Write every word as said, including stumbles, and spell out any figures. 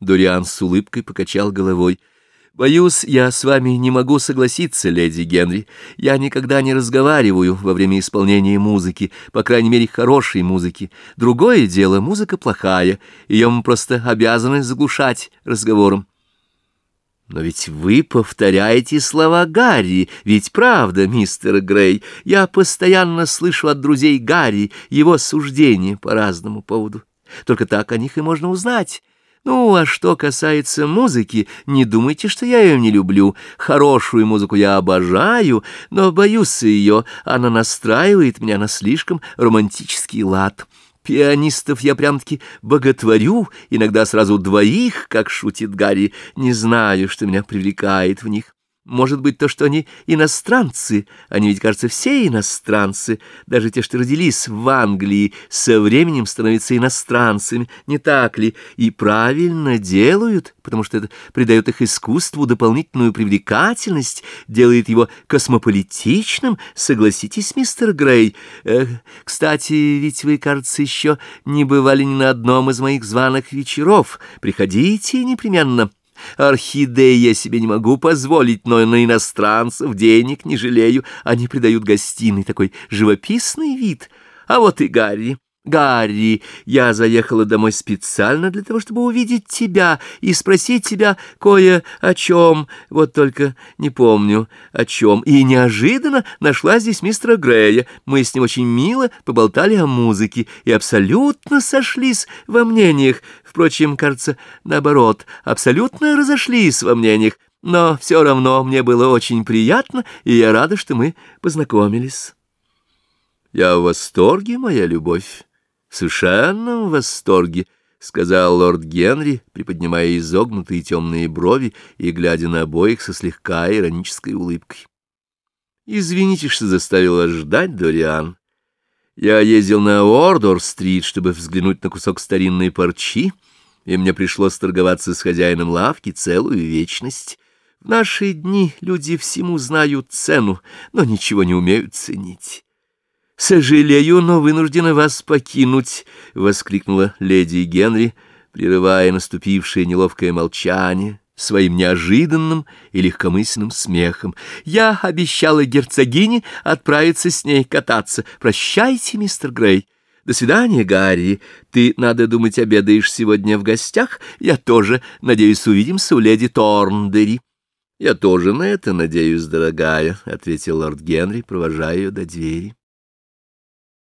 Дориан с улыбкой покачал головой. «Боюсь, я с вами не могу согласиться, леди Генри. Я никогда не разговариваю во время исполнения музыки, по крайней мере, хорошей музыки. Другое дело, музыка плохая, ее мы просто обязаны заглушать разговором». «Но ведь вы повторяете слова Гарри, ведь правда, мистер Грей? Я постоянно слышу от друзей Гарри его суждения по разному поводу. Только так о них и можно узнать». Ну, а что касается музыки, не думайте, что я ее не люблю. Хорошую музыку я обожаю, но боюсь ее, она настраивает меня на слишком романтический лад. Пианистов я прям-таки боготворю, иногда сразу двоих, как шутит Гарри, не знаю, что меня привлекает в них. Может быть, то, что они иностранцы, они ведь, кажется, все иностранцы, даже те, что родились в Англии, со временем становятся иностранцами, не так ли? И правильно делают, потому что это придает их искусству дополнительную привлекательность, делает его космополитичным, согласитесь, мистер Грей. Эх, кстати, ведь вы, кажется, еще не бывали ни на одном из моих званых вечеров. Приходите непременно. Орхидеи я себе не могу позволить, но на иностранцев денег не жалею. Они придают гостиной такой живописный вид. А вот и Гарри. Гарри, я заехала домой специально для того, чтобы увидеть тебя и спросить тебя кое о чем. Вот только не помню о чем. И неожиданно нашла здесь мистера Грея. Мы с ним очень мило поболтали о музыке и абсолютно сошлись во мнениях. Впрочем, кажется, наоборот, абсолютно разошлись во мнениях. Но все равно мне было очень приятно, и я рада, что мы познакомились. Я в восторге, моя любовь. В совершенном восторге, — сказал лорд Генри, приподнимая изогнутые темные брови и глядя на обоих со слегка иронической улыбкой. — Извините, что заставил вас ждать, Дориан. Я ездил на Уордор-стрит, чтобы взглянуть на кусок старинной парчи, и мне пришлось торговаться с хозяином лавки целую вечность. В наши дни люди всему знают цену, но ничего не умеют ценить. «Сожалею, но вынуждена вас покинуть», — воскликнула леди Генри, прерывая наступившее неловкое молчание своим неожиданным и легкомысленным смехом. «Я обещала герцогине отправиться с ней кататься. Прощайте, мистер Грей. До свидания, Гарри. Ты, надо думать, обедаешь сегодня в гостях. Я тоже. Надеюсь, увидимся у леди Торндери». «Я тоже на это надеюсь, дорогая», — ответил лорд Генри, провожая ее до двери.